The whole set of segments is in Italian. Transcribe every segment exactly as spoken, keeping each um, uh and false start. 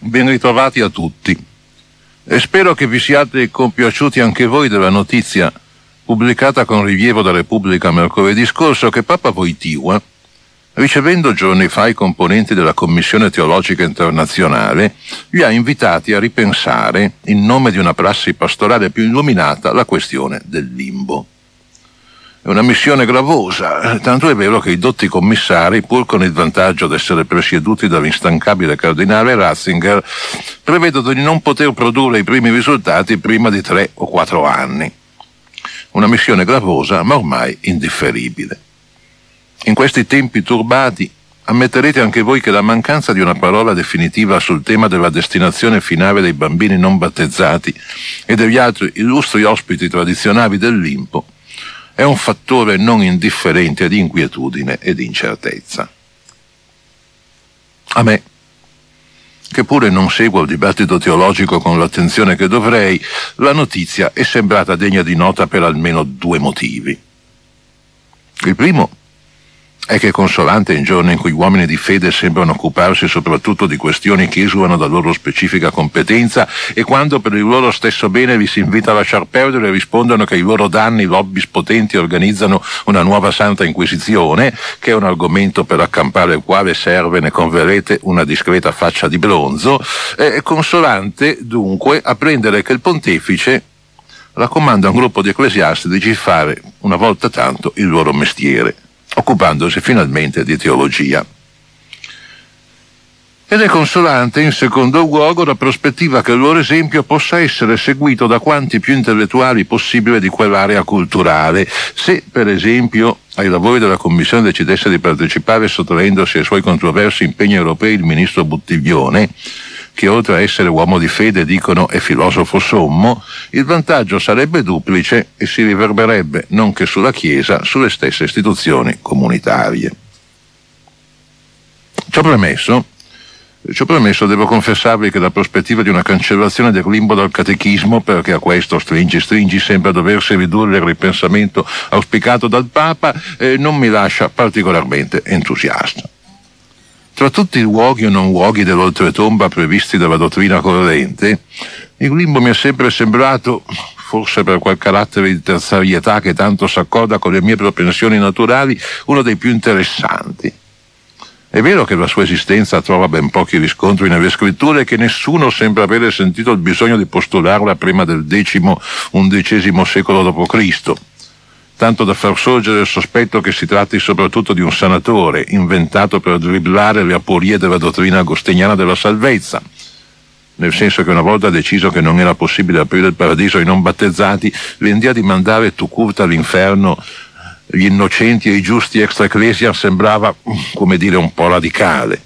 Ben ritrovati a tutti e spero che vi siate compiaciuti anche voi della notizia pubblicata con rilievo da Repubblica mercoledì scorso che Papa Wojtyła, ricevendo giorni fa i componenti della Commissione Teologica Internazionale, li ha invitati a ripensare, in nome di una prassi pastorale più illuminata, la questione del limbo. È una missione gravosa, tanto è vero che i dotti commissari, pur con il vantaggio di essere presieduti dall'instancabile cardinale Ratzinger, prevedono di non poter produrre i primi risultati prima di tre o quattro anni. Una missione gravosa, ma ormai indifferibile. In questi tempi turbati, ammetterete anche voi che la mancanza di una parola definitiva sul tema della destinazione finale dei bambini non battezzati e degli altri illustri ospiti tradizionali del limbo è un fattore non indifferente di inquietudine e di incertezza. A me, che pure non seguo il dibattito teologico con l'attenzione che dovrei, la notizia è sembrata degna di nota per almeno due motivi. Il primo è che è consolante in giorni in cui uomini di fede sembrano occuparsi soprattutto di questioni che esulano da loro specifica competenza e quando per il loro stesso bene li si invita a lasciar perdere rispondono che i loro danni lobby potenti organizzano una nuova santa inquisizione, che è un argomento per accampare il quale serve, ne converrete, una discreta faccia di bronzo. È consolante dunque apprendere che il pontefice raccomanda a un gruppo di ecclesiastici di fare una volta tanto il loro mestiere, occupandosi finalmente di teologia. Ed è consolante in secondo luogo la prospettiva che il loro esempio possa essere seguito da quanti più intellettuali possibile di quell'area culturale. Se, per esempio, ai lavori della Commissione decidesse di partecipare sottraendosi ai suoi controversi impegni europei il ministro Buttiglione, che oltre a essere uomo di fede, dicono, è filosofo sommo, il vantaggio sarebbe duplice e si riverbererebbe, non che sulla Chiesa, sulle stesse istituzioni comunitarie. Ciò premesso, ciò premesso, devo confessarvi che la prospettiva di una cancellazione del limbo dal catechismo, perché a questo stringi stringi sembra doversi ridurre il ripensamento auspicato dal Papa, eh, non mi lascia particolarmente entusiasta. Tra tutti i luoghi o non luoghi dell'oltretomba previsti dalla dottrina corrente, il limbo mi è sempre sembrato, forse per quel carattere di terzarietà che tanto s'accorda con le mie propensioni naturali, uno dei più interessanti. È vero che la sua esistenza trova ben pochi riscontri nelle scritture e che nessuno sembra avere sentito il bisogno di postularla prima del decimo, undicesimo secolo dopo Cristo, tanto da far sorgere il sospetto che si tratti soprattutto di un sanatore inventato per dribblare le aporie della dottrina agostiniana della salvezza, nel senso che una volta deciso che non era possibile aprire il paradiso ai non battezzati, l'idea di mandare tu curta all'inferno gli innocenti e i giusti extra ecclesia sembrava, come dire, un po' radicale.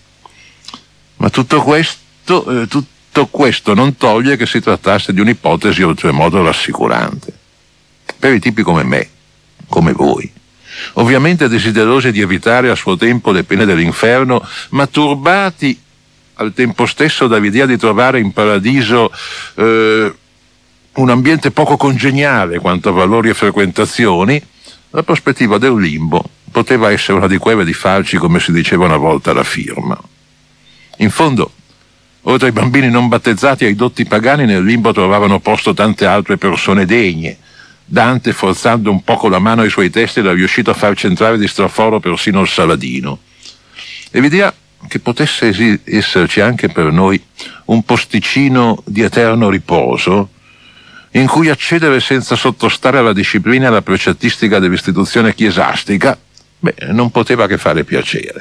Ma tutto questo, eh, tutto questo non toglie che si trattasse di un'ipotesi oltremodo rassicurante. Per i tipi come me, come voi, ovviamente desiderosi di evitare a suo tempo le pene dell'inferno, ma turbati al tempo stesso dall'idea di trovare in paradiso eh, un ambiente poco congeniale quanto a valori e frequentazioni, la prospettiva del limbo poteva essere una di quelle di farci, come si diceva una volta, la firma. In fondo, oltre ai bambini non battezzati e ai dotti pagani, nel limbo trovavano posto tante altre persone degne. Dante, forzando un poco la mano ai suoi testi, era riuscito a far centrare di straforo persino il Saladino. E l'idea che potesse esi- esserci anche per noi un posticino di eterno riposo in cui accedere senza sottostare alla disciplina e alla precettistica dell'istituzione chiesastica, beh, non poteva che fare piacere.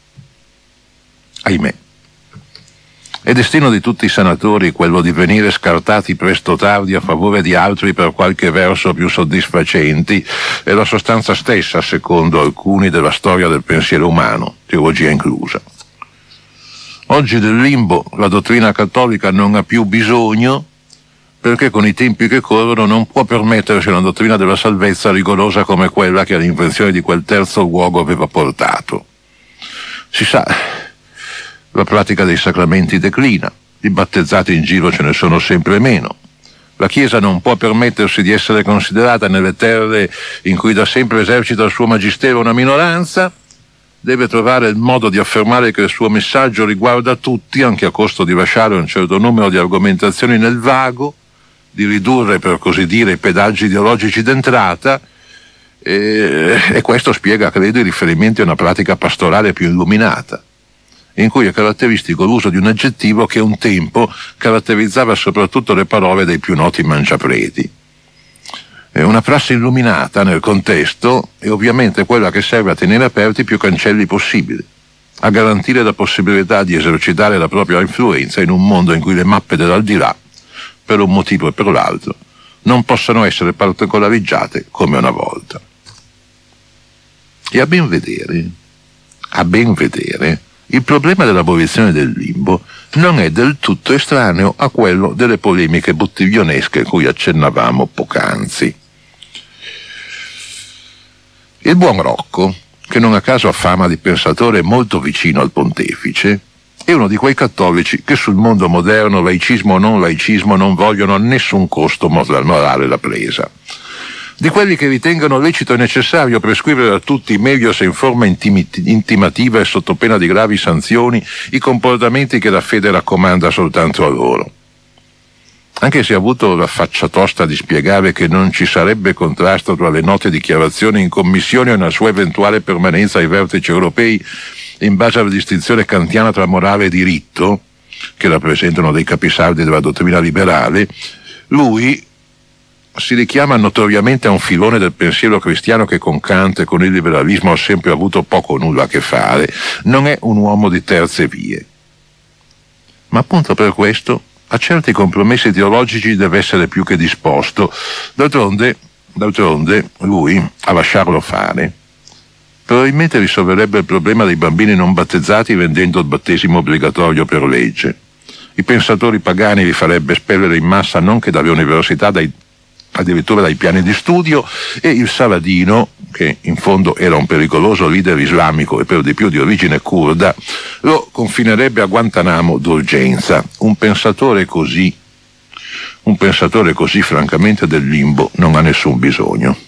Ahimè. È destino di tutti i sanatori quello di venire scartati presto o tardi a favore di altri per qualche verso più soddisfacenti, è la sostanza stessa, secondo alcuni, della storia del pensiero umano, teologia inclusa. Oggi del limbo la dottrina cattolica non ha più bisogno, perché con i tempi che corrono non può permettersi una dottrina della salvezza rigorosa come quella che all'invenzione di quel terzo luogo aveva portato. Si sa, la pratica dei sacramenti declina, i battezzati in giro ce ne sono sempre meno. La Chiesa non può permettersi di essere considerata nelle terre in cui da sempre esercita il suo magistero una minoranza. deve trovare il modo di affermare che il suo messaggio riguarda tutti, anche a costo di lasciare un certo numero di argomentazioni nel vago, di ridurre, per così dire, i pedaggi ideologici d'entrata, e, e questo spiega, credo, i riferimenti a una pratica pastorale più illuminata, in cui è caratteristico l'uso di un aggettivo che un tempo caratterizzava soprattutto le parole dei più noti mangiapreti. Una prassi illuminata nel contesto è ovviamente quella che serve a tenere aperti più cancelli possibili, a garantire la possibilità di esercitare la propria influenza in un mondo in cui le mappe dell'aldilà, per un motivo e per l'altro, non possano essere particolareggiate come una volta. E a ben vedere, a ben vedere, il problema dell'abolizione del limbo non è del tutto estraneo a quello delle polemiche bottiglionesche cui accennavamo poc'anzi. Il buon Rocco, che non a caso ha fama di pensatore molto vicino al pontefice, è uno di quei cattolici che sul mondo moderno, laicismo o non laicismo, non vogliono a nessun costo morale la presa. Di quelli che ritengono lecito e necessario prescrivere a tutti, meglio se in forma intimi- intimativa e sotto pena di gravi sanzioni, i comportamenti che la fede raccomanda soltanto a loro. Anche se ha avuto la faccia tosta di spiegare che non ci sarebbe contrasto tra le note dichiarazioni in commissione e una sua eventuale permanenza ai vertici europei in base alla distinzione kantiana tra morale e diritto, che rappresentano dei capisaldi della dottrina liberale, lui si richiama notoriamente a un filone del pensiero cristiano che con Kant e con il liberalismo ha sempre avuto poco o nulla a che fare. Non è un uomo di terze vie. Ma appunto per questo a certi compromessi teologici deve essere più che disposto. D'altronde, d'altronde lui, a lasciarlo fare, probabilmente risolverebbe il problema dei bambini non battezzati rendendo il battesimo obbligatorio per legge. I pensatori pagani li farebbe espellere in massa non che dalle università, dai, addirittura dai piani di studio, e il Saladino, che in fondo era un pericoloso leader islamico e per di più di origine curda, lo confinerebbe a Guantanamo d'urgenza. Un pensatore così, un pensatore così francamente del limbo non ha nessun bisogno.